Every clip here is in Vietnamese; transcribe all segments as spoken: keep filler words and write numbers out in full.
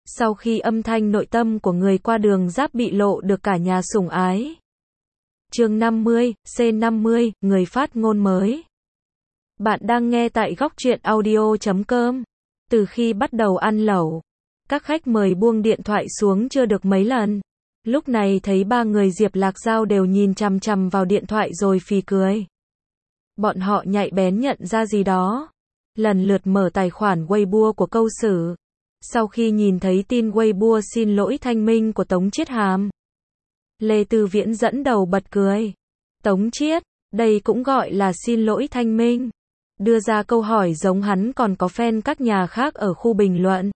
Sau khi âm thanh nội tâm của người qua đường giáp bị lộ được cả nhà sủng ái. Chương năm mươi, C năm mươi, người phát ngôn mới. Bạn đang nghe tại góc truyện audio chấm com. Từ khi bắt đầu ăn lẩu, các khách mời buông điện thoại xuống chưa được mấy lần. Lúc này thấy ba người Diệp Lạc Giao đều nhìn chằm chằm vào điện thoại rồi phì cười. Bọn họ nhạy bén nhận ra gì đó. Lần lượt mở tài khoản Weibo của Câu Sử. Sau khi nhìn thấy tin Weibo xin lỗi thanh minh của Tống Chiết Hàm, Lê Tư Viễn dẫn đầu bật cười. Tống Chiết, đây cũng gọi là xin lỗi thanh minh. Đưa ra câu hỏi giống hắn còn có fan các nhà khác ở khu bình luận.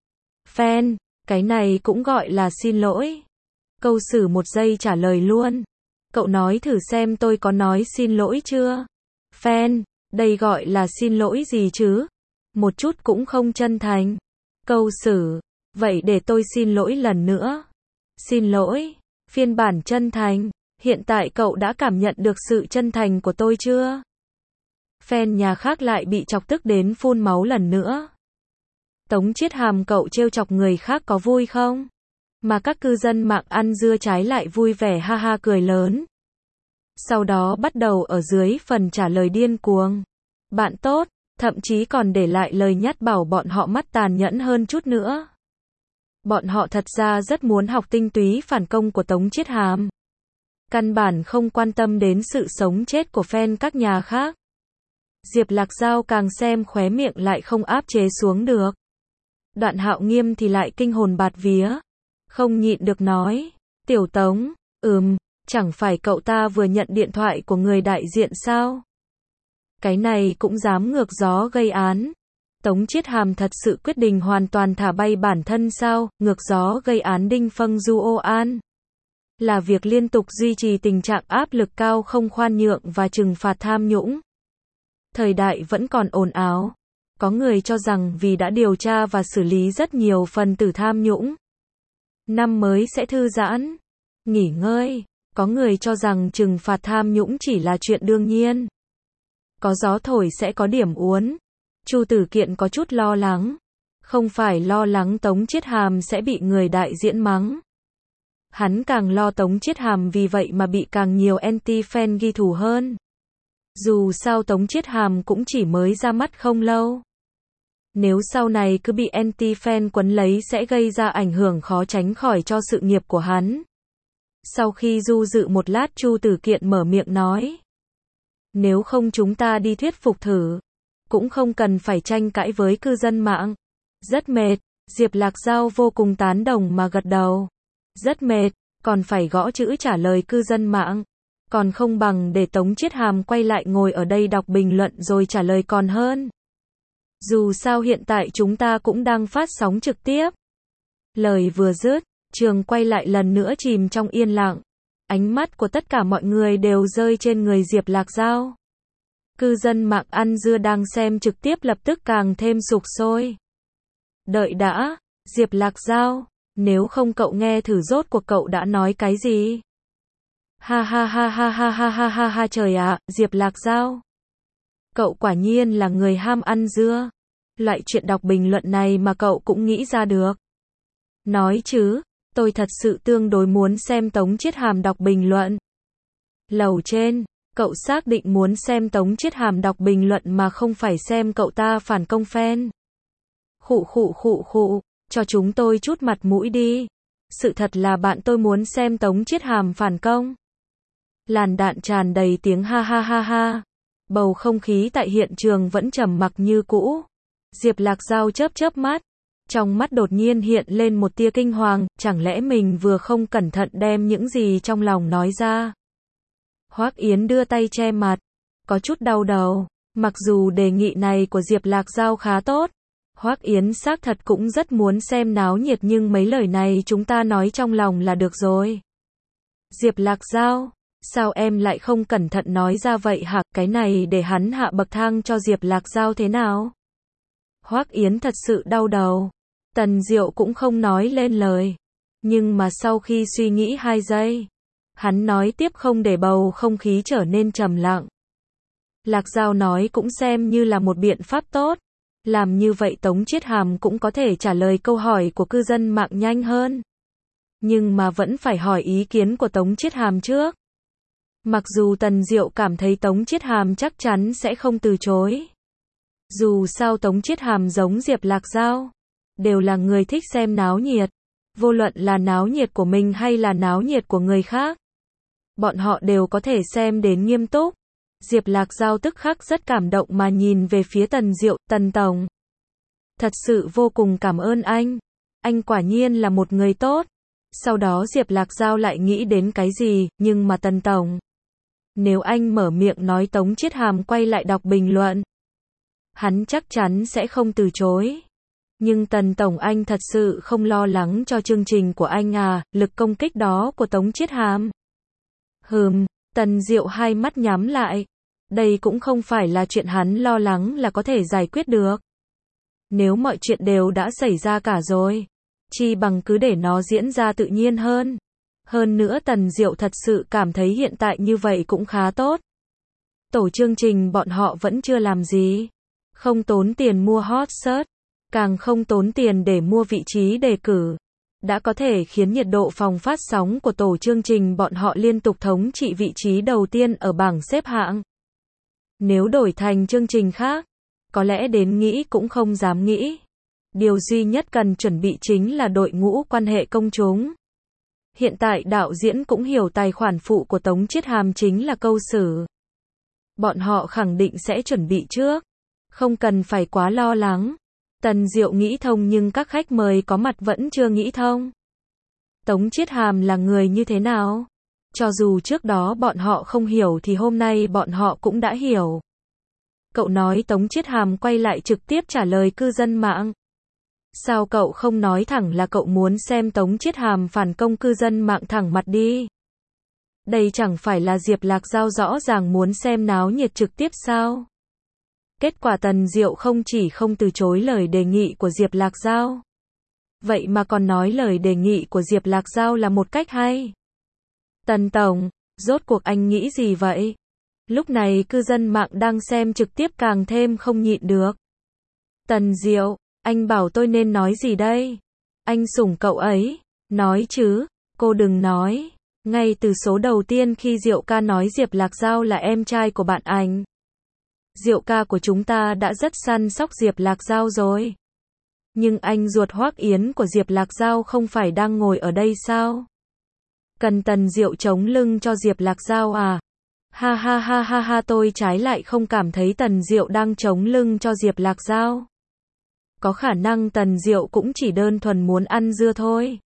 Fan, cái này cũng gọi là xin lỗi. Câu Sử một giây trả lời luôn. Cậu nói thử xem tôi có nói xin lỗi chưa? Fan, đây gọi là xin lỗi gì chứ? Một chút cũng không chân thành. Câu Sử, vậy để tôi xin lỗi lần nữa. Xin lỗi, phiên bản chân thành, hiện tại cậu đã cảm nhận được sự chân thành của tôi chưa? Fan nhà khác lại bị chọc tức đến phun máu lần nữa. Tống Chiết Hàm, cậu trêu chọc người khác có vui không? Mà các cư dân mạng ăn dưa trái lại vui vẻ ha ha cười lớn. Sau đó bắt đầu ở dưới phần trả lời điên cuồng. Bạn tốt, thậm chí còn để lại lời nhắc bảo bọn họ mắt tàn nhẫn hơn chút nữa. Bọn họ thật ra rất muốn học tinh túy phản công của Tống Chiết Hàm. Căn bản không quan tâm đến sự sống chết của fan các nhà khác. Diệp Lạc Giao càng xem khóe miệng lại không áp chế xuống được. Đoạn Hạo Nghiêm thì lại kinh hồn bạt vía. Không nhịn được nói. Tiểu Tống, ừm, chẳng phải cậu ta vừa nhận điện thoại của người đại diện sao? Cái này cũng dám ngược gió gây án. Tống Chiết Hàm thật sự quyết định hoàn toàn thả bay bản thân sao? Ngược gió gây án Đinh Phân Du Ô An. Là việc liên tục duy trì tình trạng áp lực cao không khoan nhượng và trừng phạt tham nhũng. Thời đại vẫn còn ồn ào. Có người cho rằng vì đã điều tra và xử lý rất nhiều phần tử tham nhũng, năm mới sẽ thư giãn, nghỉ ngơi. Có người cho rằng trừng phạt tham nhũng chỉ là chuyện đương nhiên. Có gió thổi sẽ có điểm uốn. Chu Tử Kiện có chút lo lắng. Không phải lo lắng Tống Chiết Hàm sẽ bị người đại diện mắng. Hắn càng lo Tống Chiết Hàm vì vậy mà bị càng nhiều anti-fan ghi thù hơn. Dù sao Tống Chiết Hàm cũng chỉ mới ra mắt không lâu. Nếu sau này cứ bị anti-fan quấn lấy sẽ gây ra ảnh hưởng khó tránh khỏi cho sự nghiệp của hắn. Sau khi du dự một lát, Chu Tử Kiện mở miệng nói. Nếu không chúng ta đi thuyết phục thử. Cũng không cần phải tranh cãi với cư dân mạng. Rất mệt. Diệp Lạc Giao vô cùng tán đồng mà gật đầu. Rất mệt, còn phải gõ chữ trả lời cư dân mạng. Còn không bằng để Tống Chiết Hàm quay lại ngồi ở đây đọc bình luận rồi trả lời còn hơn. Dù sao hiện tại chúng ta cũng đang phát sóng trực tiếp. Lời vừa dứt, trường quay lại lần nữa chìm trong yên lặng. Ánh mắt của tất cả mọi người đều rơi trên người Diệp Lạc Giao. Cư dân mạng ăn dưa đang xem trực tiếp lập tức càng thêm sục sôi. Đợi đã, Diệp Lạc Giao, nếu không cậu nghe thử rốt cuộc cậu đã nói cái gì? Ha ha ha ha ha ha ha ha ha trời ạ, Diệp Lạc Giao. Cậu quả nhiên là người ham ăn dưa. Loại chuyện đọc bình luận này mà cậu cũng nghĩ ra được. Nói chứ, tôi thật sự tương đối muốn xem Tống Chiết Hàm đọc bình luận. Lầu trên, cậu xác định muốn xem Tống Chiết Hàm đọc bình luận mà không phải xem cậu ta phản công fan. Khụ khụ khụ khụ, cho chúng tôi chút mặt mũi đi. Sự thật là bạn tôi muốn xem Tống Chiết Hàm phản công. Làn đạn tràn đầy tiếng ha ha ha ha. Bầu không khí tại hiện trường vẫn trầm mặc như cũ. Diệp Lạc Giao chớp chớp mắt. Trong mắt đột nhiên hiện lên một tia kinh hoàng, chẳng lẽ mình vừa không cẩn thận đem những gì trong lòng nói ra. Hoắc Yến đưa tay che mặt, có chút đau đầu. Mặc dù đề nghị này của Diệp Lạc Giao khá tốt, Hoắc Yến xác thật cũng rất muốn xem náo nhiệt, nhưng mấy lời này chúng ta nói trong lòng là được rồi. Diệp Lạc Giao, sao em lại không cẩn thận nói ra vậy hả? Cái này để hắn hạ bậc thang cho Diệp Lạc Giao thế nào? Hoắc Yến thật sự đau đầu. Tần Diệu cũng không nói lên lời. Nhưng mà sau khi suy nghĩ hai giây, hắn nói tiếp không để bầu không khí trở nên trầm lặng. Lạc Giao nói cũng xem như là một biện pháp tốt. Làm như vậy Tống Chiết Hàm cũng có thể trả lời câu hỏi của cư dân mạng nhanh hơn. Nhưng mà vẫn phải hỏi ý kiến của Tống Chiết Hàm trước. Mặc dù Tần Diệu cảm thấy Tống Chiết Hàm chắc chắn sẽ không từ chối. Dù sao Tống Chiết Hàm giống Diệp Lạc Giao, đều là người thích xem náo nhiệt. Vô luận là náo nhiệt của mình hay là náo nhiệt của người khác, bọn họ đều có thể xem đến nghiêm túc. Diệp Lạc Giao tức khắc rất cảm động mà nhìn về phía Tần Diệu, Tần Tổng. Thật sự vô cùng cảm ơn anh. Anh quả nhiên là một người tốt. Sau đó Diệp Lạc Giao lại nghĩ đến cái gì, nhưng mà Tần Tổng. Nếu anh mở miệng nói Tống Chiết Hàm quay lại đọc bình luận, hắn chắc chắn sẽ không từ chối. Nhưng Tần Tổng anh thật sự không lo lắng cho chương trình của anh à, lực công kích đó của Tống Chiết Hàm. Hừm, Tần Diệu hai mắt nhắm lại. Đây cũng không phải là chuyện hắn lo lắng là có thể giải quyết được. Nếu mọi chuyện đều đã xảy ra cả rồi, chi bằng cứ để nó diễn ra tự nhiên hơn. Hơn nữa Tần Diệu thật sự cảm thấy hiện tại như vậy cũng khá tốt. Tổ chương trình bọn họ vẫn chưa làm gì. Không tốn tiền mua hot search, càng không tốn tiền để mua vị trí đề cử. Đã có thể khiến nhiệt độ phòng phát sóng của tổ chương trình bọn họ liên tục thống trị vị trí đầu tiên ở bảng xếp hạng. Nếu đổi thành chương trình khác, có lẽ đến nghĩ cũng không dám nghĩ. Điều duy nhất cần chuẩn bị chính là đội ngũ quan hệ công chúng. Hiện tại đạo diễn cũng hiểu tài khoản phụ của Tống Chiết Hàm chính là câu sử. Bọn họ khẳng định sẽ chuẩn bị trước. Không cần phải quá lo lắng. Tần Diệu nghĩ thông nhưng các khách mời có mặt vẫn chưa nghĩ thông. Tống Chiết Hàm là người như thế nào? Cho dù trước đó bọn họ không hiểu thì hôm nay bọn họ cũng đã hiểu. Cậu nói Tống Chiết Hàm quay lại trực tiếp trả lời cư dân mạng. Sao cậu không nói thẳng là cậu muốn xem Tống Chiết Hàm phản công cư dân mạng thẳng mặt đi? Đây chẳng phải là Diệp Lạc Giao rõ ràng muốn xem náo nhiệt trực tiếp sao? Kết quả Tần Diệu không chỉ không từ chối lời đề nghị của Diệp Lạc Giao, vậy mà còn nói lời đề nghị của Diệp Lạc Giao là một cách hay. Tần Tổng, rốt cuộc anh nghĩ gì vậy? Lúc này cư dân mạng đang xem trực tiếp càng thêm không nhịn được. Tần Diệu, anh bảo tôi nên nói gì đây? Anh sủng cậu ấy. Nói chứ, cô đừng nói. Ngay từ số đầu tiên khi Diệu ca nói Diệp Lạc Giao là em trai của bạn anh, Diệu ca của chúng ta đã rất săn sóc Diệp Lạc Giao rồi. Nhưng anh ruột Hoắc Yến của Diệp Lạc Giao không phải đang ngồi ở đây sao? Cần Tần Diệu chống lưng cho Diệp Lạc Giao à? Ha ha ha ha ha, tôi trái lại không cảm thấy Tần Diệu đang chống lưng cho Diệp Lạc Giao. Có khả năng Tần Diệu cũng chỉ đơn thuần muốn ăn dưa thôi.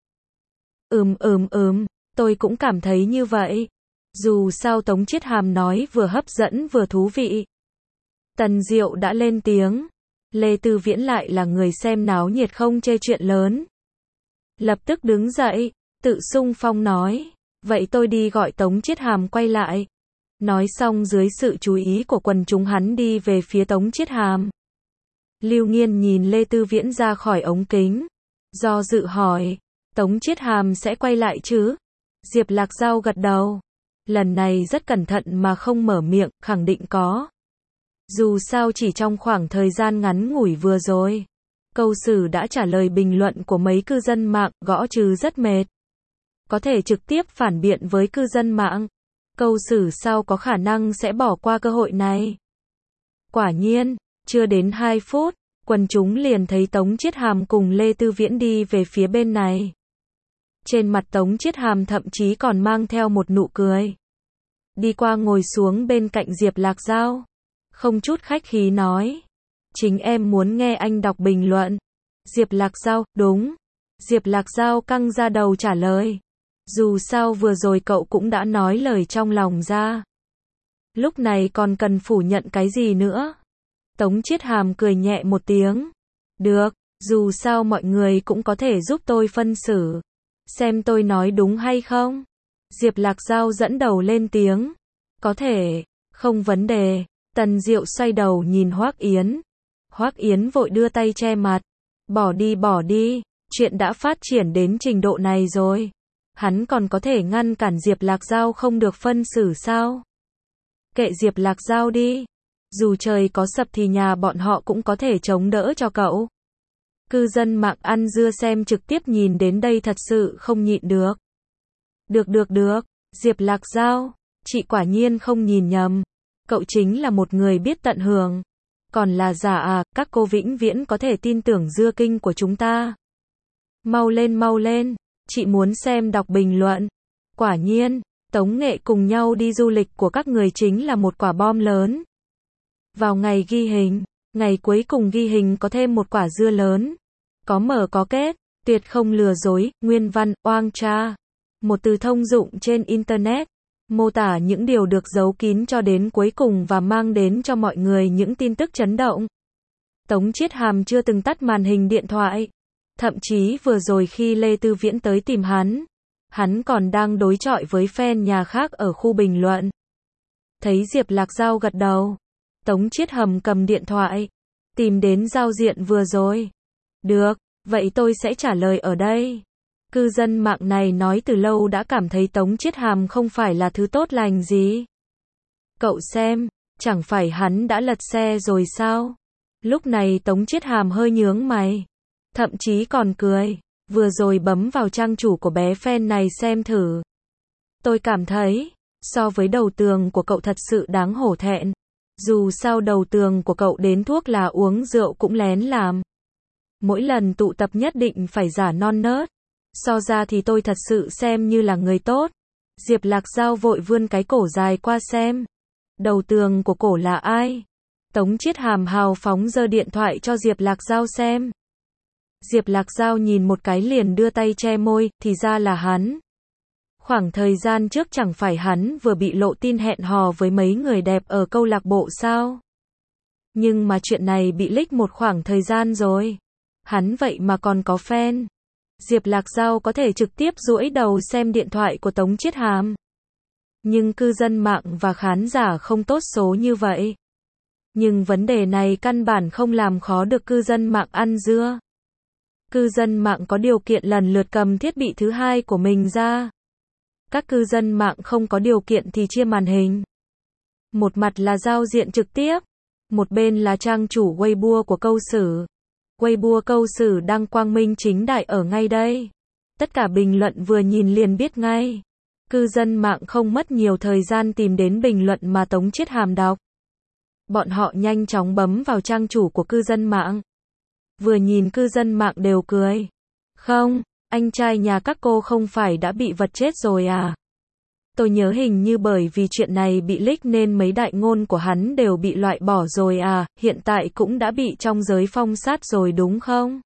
Ừm ừm ừm, tôi cũng cảm thấy như vậy. Dù sao Tống Chiết Hàm nói vừa hấp dẫn vừa thú vị. Tần Diệu đã lên tiếng. Lê Tư Viễn lại là người xem náo nhiệt không chê chuyện lớn. Lập tức đứng dậy, tự xung phong nói. Vậy tôi đi gọi Tống Chiết Hàm quay lại. Nói xong dưới sự chú ý của quần chúng hắn đi về phía Tống Chiết Hàm. Lưu Nghiên nhìn Lê Tư Viễn ra khỏi ống kính. Do dự hỏi. Tống Chiết Hàm sẽ quay lại chứ? Diệp Lạc Giao gật đầu. Lần này rất cẩn thận mà không mở miệng, khẳng định có. Dù sao chỉ trong khoảng thời gian ngắn ngủi vừa rồi, câu sử đã trả lời bình luận của mấy cư dân mạng, gõ trừ rất mệt. Có thể trực tiếp phản biện với cư dân mạng. Câu sử sao có khả năng sẽ bỏ qua cơ hội này. Quả nhiên, chưa đến hai phút, quần chúng liền thấy Tống Chiết Hàm cùng Lê Tư Viễn đi về phía bên này. Trên mặt Tống Chiết Hàm thậm chí còn mang theo một nụ cười. Đi qua ngồi xuống bên cạnh Diệp Lạc Giao. Không chút khách khí nói. Chính em muốn nghe anh đọc bình luận. Diệp Lạc Giao, đúng. Diệp Lạc Giao căng ra đầu trả lời. Dù sao vừa rồi cậu cũng đã nói lời trong lòng ra. Lúc này còn cần phủ nhận cái gì nữa? Tống Chiết Hàm cười nhẹ một tiếng. Được, dù sao mọi người cũng có thể giúp tôi phân xử. Xem tôi nói đúng hay không? Diệp Lạc Giao dẫn đầu lên tiếng. Có thể, không vấn đề. Tần Diệu xoay đầu nhìn Hoắc Yến. Hoắc Yến vội đưa tay che mặt. Bỏ đi bỏ đi, chuyện đã phát triển đến trình độ này rồi. Hắn còn có thể ngăn cản Diệp Lạc Giao không được phân xử sao? Kệ Diệp Lạc Giao đi. Dù trời có sập thì nhà bọn họ cũng có thể chống đỡ cho cậu. Cư dân mạng ăn dưa xem trực tiếp nhìn đến đây thật sự không nhịn được. Được được được, Diệp Lạc Giao, chị quả nhiên không nhìn nhầm. Cậu chính là một người biết tận hưởng. Còn là giả à, các cô vĩnh viễn có thể tin tưởng dưa kinh của chúng ta. Mau lên mau lên, chị muốn xem đọc bình luận. Quả nhiên, tống nghệ cùng nhau đi du lịch của các người chính là một quả bom lớn. Vào ngày ghi hình, ngày cuối cùng ghi hình có thêm một quả dưa lớn. Có mở có kết, tuyệt không lừa dối, nguyên văn, oang cha. Một từ thông dụng trên Internet, mô tả những điều được giấu kín cho đến cuối cùng và mang đến cho mọi người những tin tức chấn động. Tống Chiết Hàm chưa từng tắt màn hình điện thoại. Thậm chí vừa rồi khi Lê Tư Viễn tới tìm hắn, hắn còn đang đối chọi với fan nhà khác ở khu bình luận. Thấy Diệp Lạc Giao gật đầu, Tống Chiết Hàm cầm điện thoại, tìm đến giao diện vừa rồi. Được, vậy tôi sẽ trả lời ở đây. Cư dân mạng này nói từ lâu đã cảm thấy Tống Chiết Hàm không phải là thứ tốt lành gì. Cậu xem, chẳng phải hắn đã lật xe rồi sao? Lúc này Tống Chiết Hàm hơi nhướng mày, thậm chí còn cười, vừa rồi bấm vào trang chủ của bé fan này xem thử. Tôi cảm thấy, so với đầu tường của cậu thật sự đáng hổ thẹn. Dù sao đầu tường của cậu đến thuốc là uống rượu cũng lén làm. Mỗi lần tụ tập nhất định phải giả non nớt. So ra thì tôi thật sự xem như là người tốt. Diệp Lạc Giao vội vươn cái cổ dài qua xem. Đầu tường của cổ là ai? Tống Chiết Hàm hào phóng giơ điện thoại cho Diệp Lạc Giao xem. Diệp Lạc Giao nhìn một cái liền đưa tay che môi, thì ra là hắn. Khoảng thời gian trước chẳng phải hắn vừa bị lộ tin hẹn hò với mấy người đẹp ở câu lạc bộ sao? Nhưng mà chuyện này bị leak một khoảng thời gian rồi. Hắn vậy mà còn có fan. Diệp Lạc Giao có thể trực tiếp duỗi đầu xem điện thoại của Tống Chiết Hàm. Nhưng cư dân mạng và khán giả không tốt số như vậy. Nhưng vấn đề này căn bản không làm khó được cư dân mạng ăn dưa. Cư dân mạng có điều kiện lần lượt cầm thiết bị thứ hai của mình ra. Các cư dân mạng không có điều kiện thì chia màn hình. Một mặt là giao diện trực tiếp, một bên là trang chủ Weibo của câu sử. Weibo câu sử đang quang minh chính đại ở ngay đây. Tất cả bình luận vừa nhìn liền biết ngay. Cư dân mạng không mất nhiều thời gian tìm đến bình luận mà Tống Chiết Hàm đọc. Bọn họ nhanh chóng bấm vào trang chủ của cư dân mạng. Vừa nhìn cư dân mạng đều cười. Không, anh trai nhà các cô không phải đã bị vật chết rồi à? Tôi nhớ hình như bởi vì chuyện này bị leak nên mấy đại ngôn của hắn đều bị loại bỏ rồi à, hiện tại cũng đã bị trong giới phong sát rồi đúng không?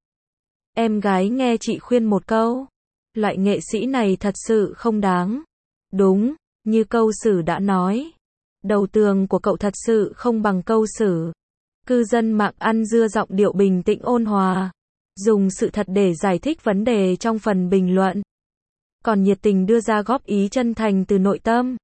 Em gái nghe chị khuyên một câu. Loại nghệ sĩ này thật sự không đáng. Đúng, như câu sử đã nói. Đầu tường của cậu thật sự không bằng câu sử. Cư dân mạng ăn dưa giọng điệu bình tĩnh ôn hòa. Dùng sự thật để giải thích vấn đề trong phần bình luận. Còn nhiệt tình đưa ra góp ý chân thành từ nội tâm.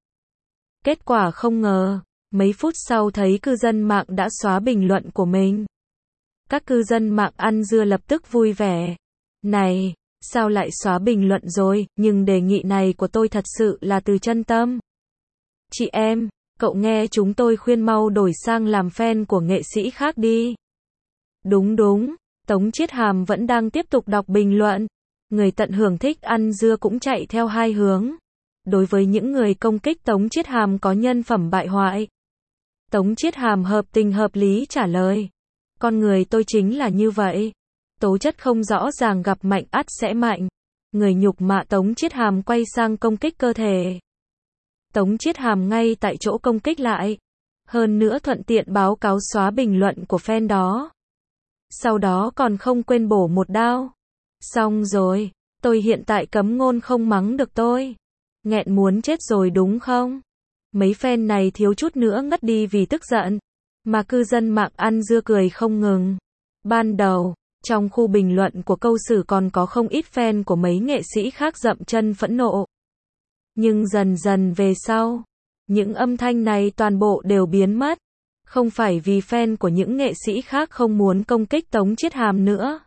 Kết quả không ngờ, mấy phút sau thấy cư dân mạng đã xóa bình luận của mình. Các cư dân mạng ăn dưa lập tức vui vẻ. Này, sao lại xóa bình luận rồi, nhưng đề nghị này của tôi thật sự là từ chân tâm. Chị em, cậu nghe chúng tôi khuyên mau đổi sang làm fan của nghệ sĩ khác đi. Đúng đúng, Tống Chiết Hàm vẫn đang tiếp tục đọc bình luận. Người tận hưởng thích ăn dưa cũng chạy theo hai hướng. Đối với những người công kích Tống Chiết Hàm có nhân phẩm bại hoại, Tống Chiết Hàm hợp tình hợp lý trả lời. Con người tôi chính là như vậy. Tố chất không rõ ràng gặp mạnh ắt sẽ mạnh. Người nhục mạ Tống Chiết Hàm quay sang công kích cơ thể. Tống Chiết Hàm ngay tại chỗ công kích lại. Hơn nữa thuận tiện báo cáo xóa bình luận của fan đó. Sau đó còn không quên bổ một đao. Xong rồi, tôi hiện tại cấm ngôn không mắng được tôi. Nghẹn muốn chết rồi đúng không? Mấy fan này thiếu chút nữa ngất đi vì tức giận. Mà cư dân mạng ăn dưa cười không ngừng. Ban đầu, trong khu bình luận của câu sử còn có không ít fan của mấy nghệ sĩ khác dậm chân phẫn nộ. Nhưng dần dần về sau, những âm thanh này toàn bộ đều biến mất. Không phải vì fan của những nghệ sĩ khác không muốn công kích Tống Chiết Hàm nữa.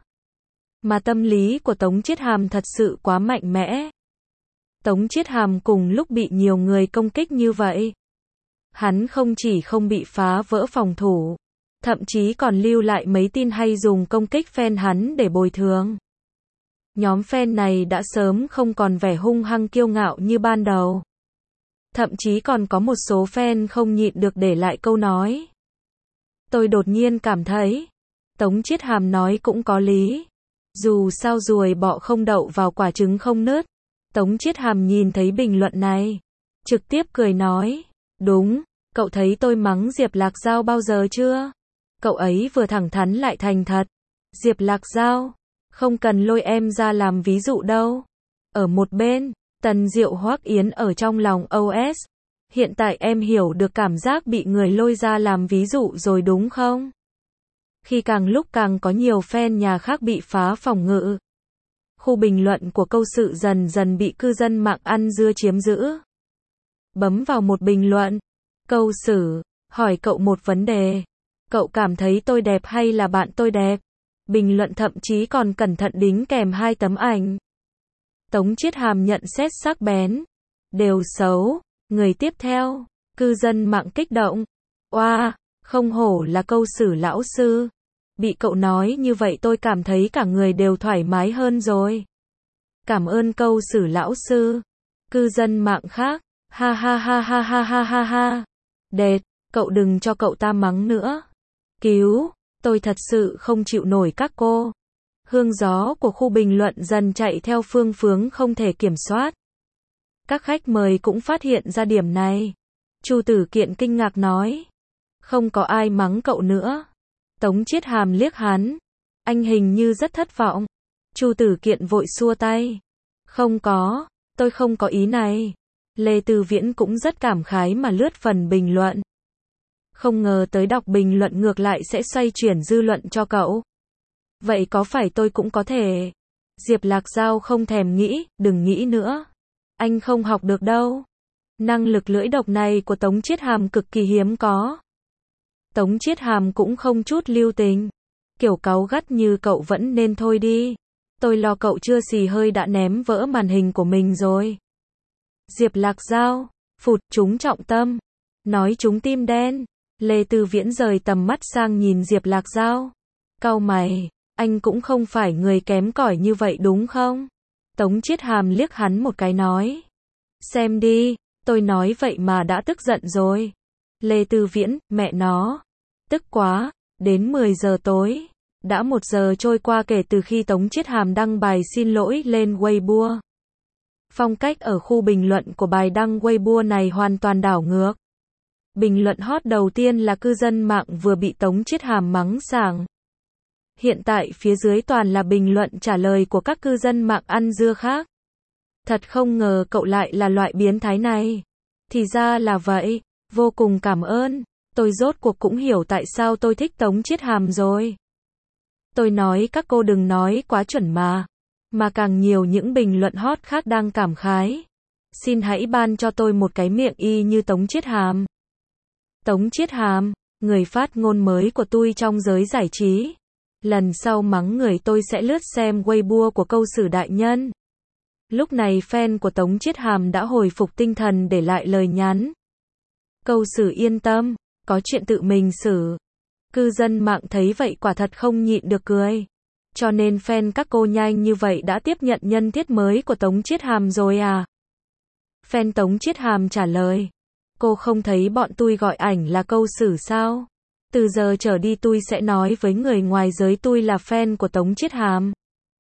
Mà tâm lý của Tống Chiết Hàm thật sự quá mạnh mẽ. Tống Chiết Hàm cùng lúc bị nhiều người công kích như vậy. Hắn không chỉ không bị phá vỡ phòng thủ, thậm chí còn lưu lại mấy tin hay dùng công kích fan hắn để bồi thường. Nhóm fan này đã sớm không còn vẻ hung hăng kiêu ngạo như ban đầu. Thậm chí còn có một số fan không nhịn được để lại câu nói. Tôi đột nhiên cảm thấy, Tống Chiết Hàm nói cũng có lý. Dù sao ruồi bọ không đậu vào quả trứng không nứt. Tống Chiết Hàm nhìn thấy bình luận này, trực tiếp cười nói, đúng, cậu thấy tôi mắng Diệp Lạc Giao bao giờ chưa? Cậu ấy vừa thẳng thắn lại thành thật. Diệp Lạc Giao, không cần lôi em ra làm ví dụ đâu. Ở một bên, Tần Diệu Hoắc Yến ở trong lòng o ét. Hiện tại em hiểu được cảm giác bị người lôi ra làm ví dụ rồi đúng không? Khi càng lúc càng có nhiều fan nhà khác bị phá phòng ngự. Khu bình luận của câu sự dần dần bị cư dân mạng ăn dưa chiếm giữ. Bấm vào một bình luận. Câu sử, hỏi cậu một vấn đề. Cậu cảm thấy tôi đẹp hay là bạn tôi đẹp? Bình luận thậm chí còn cẩn thận đính kèm hai tấm ảnh. Tống Chiết Hàm nhận xét sắc bén. Đều xấu. Người tiếp theo, cư dân mạng kích động. Oa, wow, không hổ là câu sử lão sư. Bị cậu nói như vậy tôi cảm thấy cả người đều thoải mái hơn rồi. Cảm ơn câu sử lão sư. Cư dân mạng khác, ha ha ha ha ha ha ha ha. Đệt, cậu đừng cho cậu ta mắng nữa. Cứu, tôi thật sự không chịu nổi các cô. Hương gió của khu bình luận dần chạy theo phương hướng không thể kiểm soát. Các khách mời cũng phát hiện ra điểm này. Chu Tử Kiện kinh ngạc nói. Không có ai mắng cậu nữa. Tống Chiết Hàm liếc hắn. Anh hình như rất thất vọng. Chu Tử Kiện vội xua tay. Không có, tôi không có ý này. Lê Tư Viễn cũng rất cảm khái mà lướt phần bình luận. Không ngờ tới đọc bình luận ngược lại sẽ xoay chuyển dư luận cho cậu. Vậy có phải tôi cũng có thể? Diệp Lạc Giao không thèm nghĩ, đừng nghĩ nữa. Anh không học được đâu. Năng lực lưỡi độc này của Tống Chiết Hàm cực kỳ hiếm có. Tống Chiết Hàm cũng không chút lưu tình. Kiểu cáu gắt như cậu vẫn nên thôi đi. Tôi lo cậu chưa xì hơi đã ném vỡ màn hình của mình rồi. Diệp Lạc Giao, phụt trúng trọng tâm. Nói trúng tim đen. Lê Tư Viễn rời tầm mắt sang nhìn Diệp Lạc Giao. Cau mày, anh cũng không phải người kém cỏi như vậy đúng không? Tống Chiết Hàm liếc hắn một cái nói. Xem đi, tôi nói vậy mà đã tức giận rồi. Lê Tư Viễn, mẹ nó. Tức quá, đến mười giờ tối. Đã một giờ trôi qua kể từ khi Tống Chiết Hàm đăng bài xin lỗi lên Weibo. Phong cách ở khu bình luận của bài đăng Weibo này hoàn toàn đảo ngược. Bình luận hot đầu tiên là cư dân mạng vừa bị Tống Chiết Hàm mắng sảng. Hiện tại phía dưới toàn là bình luận trả lời của các cư dân mạng ăn dưa khác. Thật không ngờ cậu lại là loại biến thái này. Thì ra là vậy, vô cùng cảm ơn. Tôi rốt cuộc cũng hiểu tại sao tôi thích Tống Chiết Hàm rồi. Tôi nói các cô đừng nói quá chuẩn mà. Mà càng nhiều những bình luận hot khác đang cảm khái. Xin hãy ban cho tôi một cái miệng y như Tống Chiết Hàm. Tống Chiết Hàm, người phát ngôn mới của tôi trong giới giải trí. Lần sau mắng người tôi sẽ lướt xem Weibo của câu sử đại nhân. Lúc này fan của Tống Chiết Hàm đã hồi phục tinh thần để lại lời nhắn. Câu sử yên tâm, có chuyện tự mình xử. Cư dân mạng thấy vậy quả thật không nhịn được cười. Cho nên fan các cô nhanh như vậy đã tiếp nhận nhân thiết mới của Tống Chiết Hàm rồi à? Fan Tống Chiết Hàm trả lời. Cô không thấy bọn tôi gọi ảnh là câu sử sao? Từ giờ trở đi tôi sẽ nói với người ngoài giới tôi là fan của Tống Chiết Hàm.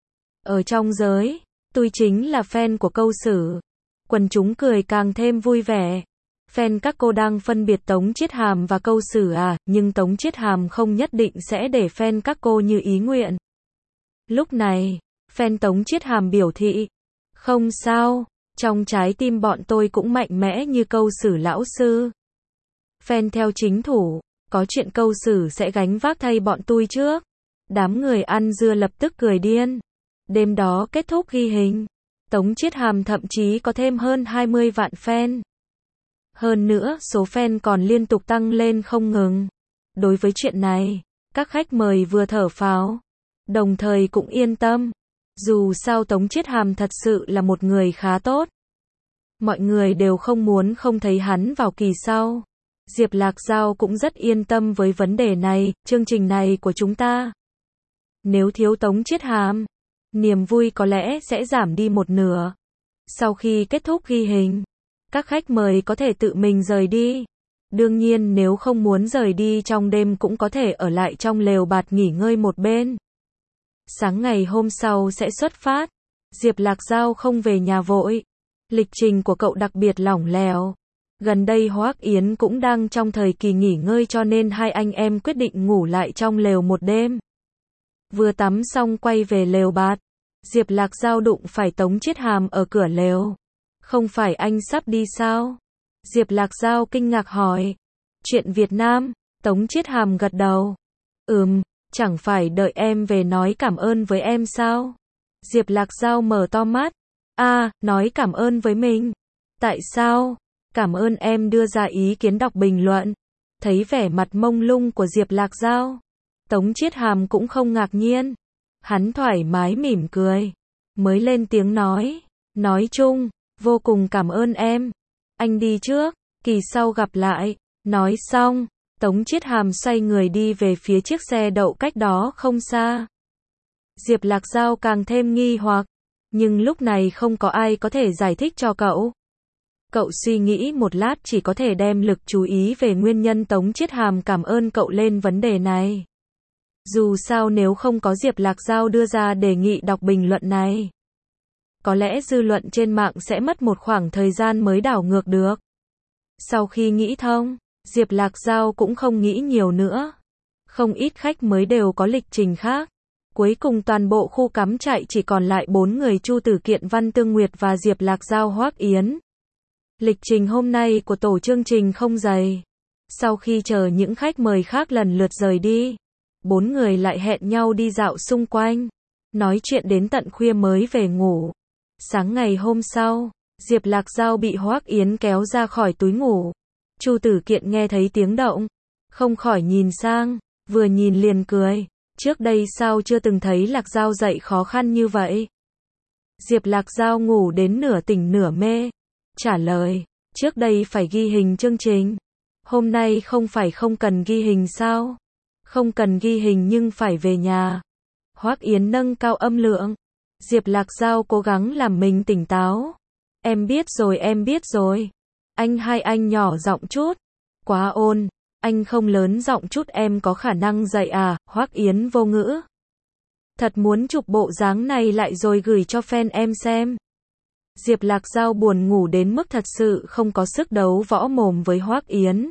Ở trong giới, tôi chính là fan của câu sử. Quần chúng cười càng thêm vui vẻ. Fan các cô đang phân biệt Tống Chiết Hàm và câu sử à, nhưng Tống Chiết Hàm không nhất định sẽ để fan các cô như ý nguyện. Lúc này, fan Tống Chiết Hàm biểu thị. Không sao, trong trái tim bọn tôi cũng mạnh mẽ như câu sử lão sư. Fan theo chính thủ. Có chuyện câu sử sẽ gánh vác thay bọn tôi trước. Đám người ăn dưa lập tức cười điên. Đêm đó kết thúc ghi hình. Tống Chiết Hàm thậm chí có thêm hơn hai mươi vạn fan. Hơn nữa, số fan còn liên tục tăng lên không ngừng. Đối với chuyện này, các khách mời vừa thở phào, đồng thời cũng yên tâm. Dù sao Tống Chiết Hàm thật sự là một người khá tốt. Mọi người đều không muốn không thấy hắn vào kỳ sau. Diệp Lạc Giao cũng rất yên tâm với vấn đề này, chương trình này của chúng ta. Nếu thiếu Tống Chiết Hàm, niềm vui có lẽ sẽ giảm đi một nửa. Sau khi kết thúc ghi hình, các khách mời có thể tự mình rời đi. Đương nhiên nếu không muốn rời đi trong đêm cũng có thể ở lại trong lều bạt nghỉ ngơi một bên. Sáng ngày hôm sau sẽ xuất phát. Diệp Lạc Giao không về nhà vội. Lịch trình của cậu đặc biệt lỏng lẻo. Gần đây Hoắc Yến cũng đang trong thời kỳ nghỉ ngơi cho nên hai anh em quyết định ngủ lại trong lều một đêm. Vừa tắm xong quay về lều bạt, Diệp Lạc Giao đụng phải Tống Chiết Hàm ở cửa lều. Không phải anh sắp đi sao? Diệp Lạc Giao kinh ngạc hỏi. Chuyện Việt Nam, Tống Chiết Hàm gật đầu. Ừm, chẳng phải đợi em về nói cảm ơn với em sao? Diệp Lạc Giao mở to mắt. À, nói cảm ơn với mình. Tại sao? Cảm ơn em đưa ra ý kiến đọc bình luận. Thấy vẻ mặt mông lung của Diệp Lạc Giao, Tống Chiết Hàm cũng không ngạc nhiên. Hắn thoải mái mỉm cười. Mới lên tiếng nói. Nói chung, vô cùng cảm ơn em. Anh đi trước, kỳ sau gặp lại. Nói xong, Tống Chiết Hàm xoay người đi về phía chiếc xe đậu cách đó không xa. Diệp Lạc Giao càng thêm nghi hoặc, nhưng lúc này không có ai có thể giải thích cho cậu. Cậu suy nghĩ một lát chỉ có thể đem lực chú ý về nguyên nhân Tống Chiết Hàm cảm ơn cậu lên vấn đề này. Dù sao nếu không có Diệp Lạc Giao đưa ra đề nghị đọc bình luận này, có lẽ dư luận trên mạng sẽ mất một khoảng thời gian mới đảo ngược được. Sau khi nghĩ thông, Diệp Lạc Giao cũng không nghĩ nhiều nữa. Không ít khách mới đều có lịch trình khác. Cuối cùng toàn bộ khu cắm trại chỉ còn lại bốn người Chu Tử Kiện, Văn Tương Nguyệt và Diệp Lạc Giao, Hoắc Yến. Lịch trình hôm nay của tổ chương trình không dày. Sau khi chờ những khách mời khác lần lượt rời đi, bốn người lại hẹn nhau đi dạo xung quanh, nói chuyện đến tận khuya mới về ngủ. Sáng ngày hôm sau, Diệp Lạc Giao bị Hoắc Yến kéo ra khỏi túi ngủ. Chu Tử Kiện nghe thấy tiếng động, không khỏi nhìn sang, vừa nhìn liền cười. Trước đây sao chưa từng thấy Lạc Giao dậy khó khăn như vậy? Diệp Lạc Giao ngủ đến nửa tỉnh nửa mê. Trả lời, trước đây phải ghi hình chương trình. Hôm nay không phải không cần ghi hình sao? Không cần ghi hình nhưng phải về nhà. Hoắc Yến nâng cao âm lượng. Diệp Lạc Giao cố gắng làm mình tỉnh táo. Em biết rồi, em biết rồi. Anh hai anh nhỏ giọng chút. Quá ôn. Anh không lớn giọng chút, em có khả năng dạy à? Hoắc Yến vô ngữ. Thật muốn chụp bộ dáng này lại rồi gửi cho fan em xem. Diệp Lạc Giao buồn ngủ đến mức thật sự không có sức đấu võ mồm với Hoắc Yến.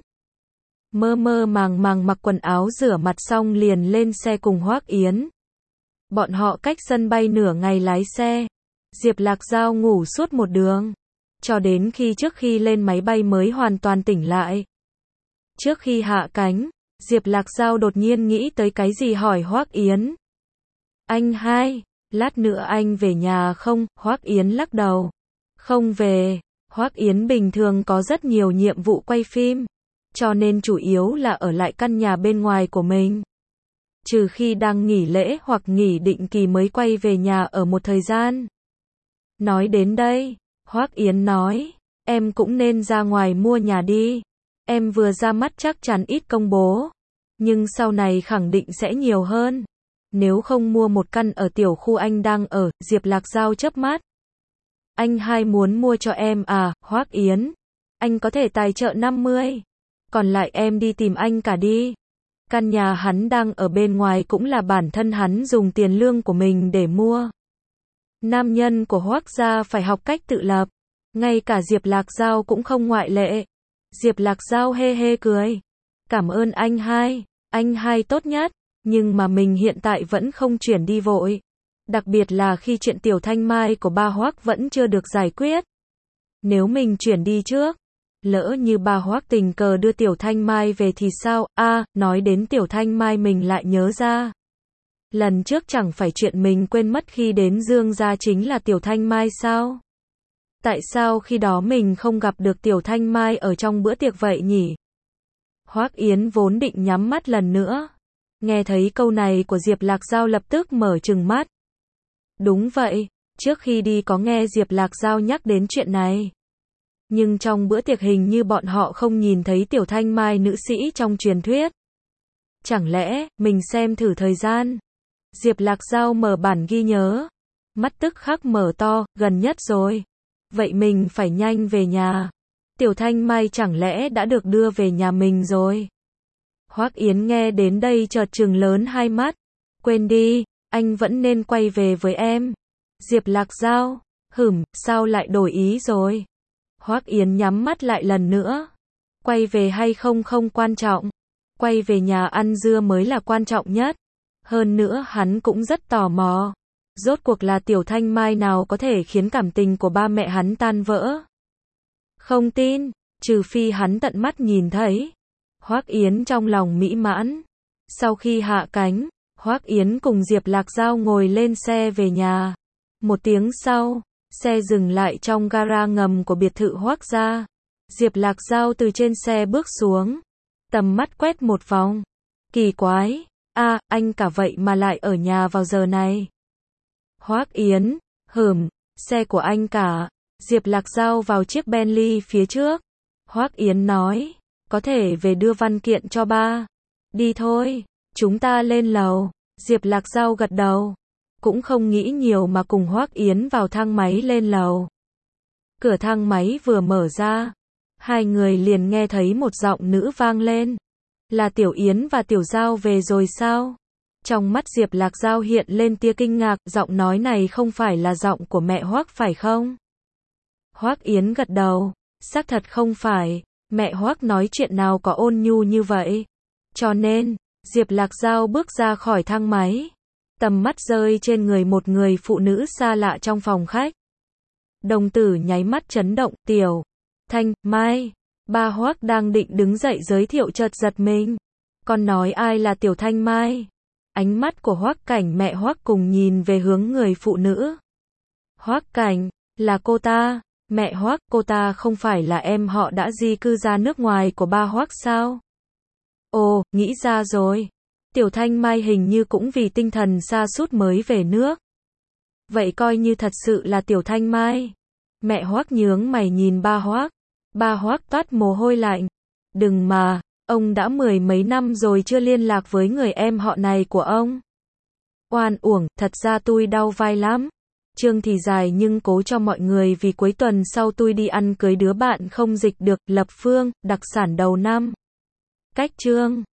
Mơ mơ màng màng mặc quần áo rửa mặt xong liền lên xe cùng Hoắc Yến. Bọn họ cách sân bay nửa ngày lái xe. Diệp Lạc Giao ngủ suốt một đường, cho đến khi trước khi lên máy bay mới hoàn toàn tỉnh lại. Trước khi hạ cánh, Diệp Lạc Giao đột nhiên nghĩ tới cái gì hỏi Hoắc Yến. Anh hai, lát nữa anh về nhà không? Hoắc Yến lắc đầu. Không về. Hoắc Yến bình thường có rất nhiều nhiệm vụ quay phim, cho nên chủ yếu là ở lại căn nhà bên ngoài của mình. Trừ khi đang nghỉ lễ hoặc nghỉ định kỳ mới quay về nhà ở một thời gian. Nói đến đây, Hoắc Yến nói, em cũng nên ra ngoài mua nhà đi. Em vừa ra mắt chắc chắn ít công bố, nhưng sau này khẳng định sẽ nhiều hơn. Nếu không mua một căn ở tiểu khu anh đang ở. Diệp Lạc Giao chớp mắt. Anh hai muốn mua cho em à? Hoắc Yến, anh có thể tài trợ năm mươi, còn lại em đi tìm anh cả đi. Căn nhà hắn đang ở bên ngoài cũng là bản thân hắn dùng tiền lương của mình để mua. Nam nhân của Hoắc gia phải học cách tự lập, ngay cả Diệp Lạc Giao cũng không ngoại lệ. Diệp Lạc Giao hê hê cười. Cảm ơn anh hai, anh hai tốt nhất, nhưng mà mình hiện tại vẫn không chuyển đi vội. Đặc biệt là khi chuyện Tiểu Thanh Mai của ba Hoắc vẫn chưa được giải quyết. Nếu mình chuyển đi trước, lỡ như ba Hoắc tình cờ đưa Tiểu Thanh Mai về thì sao? A, à, nói đến Tiểu Thanh Mai mình lại nhớ ra. Lần trước chẳng phải chuyện mình quên mất khi đến Dương gia chính là Tiểu Thanh Mai sao? Tại sao khi đó mình không gặp được Tiểu Thanh Mai ở trong bữa tiệc vậy nhỉ? Hoắc Yến vốn định nhắm mắt lần nữa. Nghe thấy câu này của Diệp Lạc Giao lập tức mở trừng mắt. Đúng vậy, trước khi đi có nghe Diệp Lạc Giao nhắc đến chuyện này. Nhưng trong bữa tiệc hình như bọn họ không nhìn thấy Tiểu Thanh Mai nữ sĩ trong truyền thuyết. Chẳng lẽ, mình xem thử thời gian. Diệp Lạc Giao mở bản ghi nhớ. Mắt tức khắc mở to, gần nhất rồi. Vậy mình phải nhanh về nhà. Tiểu Thanh Mai chẳng lẽ đã được đưa về nhà mình rồi. Hoắc Yến nghe đến đây chợt trừng lớn hai mắt. Quên đi, anh vẫn nên quay về với em. Diệp Lạc Giao, hửm, sao lại đổi ý rồi? Hoắc Yến nhắm mắt lại lần nữa. Quay về hay không không quan trọng. Quay về nhà ăn dưa mới là quan trọng nhất. Hơn nữa hắn cũng rất tò mò. Rốt cuộc là Tiểu Thanh Mai nào có thể khiến cảm tình của ba mẹ hắn tan vỡ? Không tin, trừ phi hắn tận mắt nhìn thấy. Hoắc Yến trong lòng mỹ mãn. Sau khi hạ cánh, Hoắc Yến cùng Diệp Lạc Giao ngồi lên xe về nhà. Một tiếng sau, xe dừng lại trong gara ngầm của biệt thự Hoắc gia. Diệp Lạc Giao từ trên xe bước xuống. Tầm mắt quét một vòng. Kỳ quái, a, à, anh cả vậy mà lại ở nhà vào giờ này. Hoắc Yến, hửm, xe của anh cả. Diệp Lạc Giao vào chiếc Bentley phía trước. Hoắc Yến nói, có thể về đưa văn kiện cho ba. Đi thôi, chúng ta lên lầu. Diệp Lạc Giao gật đầu. Cũng không nghĩ nhiều mà cùng Hoắc Yến vào thang máy lên lầu. Cửa thang máy vừa mở ra, hai người liền nghe thấy một giọng nữ vang lên. Là Tiểu Yến và Tiểu Giao về rồi sao? Trong mắt Diệp Lạc Giao hiện lên tia kinh ngạc, giọng nói này không phải là giọng của mẹ Hoắc phải không? Hoắc Yến gật đầu, xác thật không phải, mẹ Hoắc nói chuyện nào có ôn nhu như vậy. Cho nên, Diệp Lạc Giao bước ra khỏi thang máy, tầm mắt rơi trên người một người phụ nữ xa lạ trong phòng khách. Đồng tử nháy mắt chấn động, Tiểu Thanh Mai. Ba Hoắc đang định đứng dậy giới thiệu chợt giật mình. Con nói ai là Tiểu Thanh Mai? Ánh mắt của Hoắc Cảnh mẹ Hoắc cùng nhìn về hướng người phụ nữ. Hoắc Cảnh, là cô ta. Mẹ Hoắc, cô ta không phải là em họ đã di cư ra nước ngoài của ba Hoắc sao? Ồ, nghĩ ra rồi. Tiểu Thanh Mai hình như cũng vì tinh thần sa sút mới về nước. Vậy coi như thật sự là Tiểu Thanh Mai. Mẹ Hoắc nhướng mày nhìn ba Hoắc. Ba Hoắc toát mồ hôi lạnh. Đừng mà, ông đã mười mấy năm rồi chưa liên lạc với người em họ này của ông. Oan uổng, thật ra tôi đau vai lắm. Chương thì dài nhưng cố cho mọi người vì cuối tuần sau tôi đi ăn cưới đứa bạn không dịch được, Lập Phương, đặc sản đầu năm. Cách chương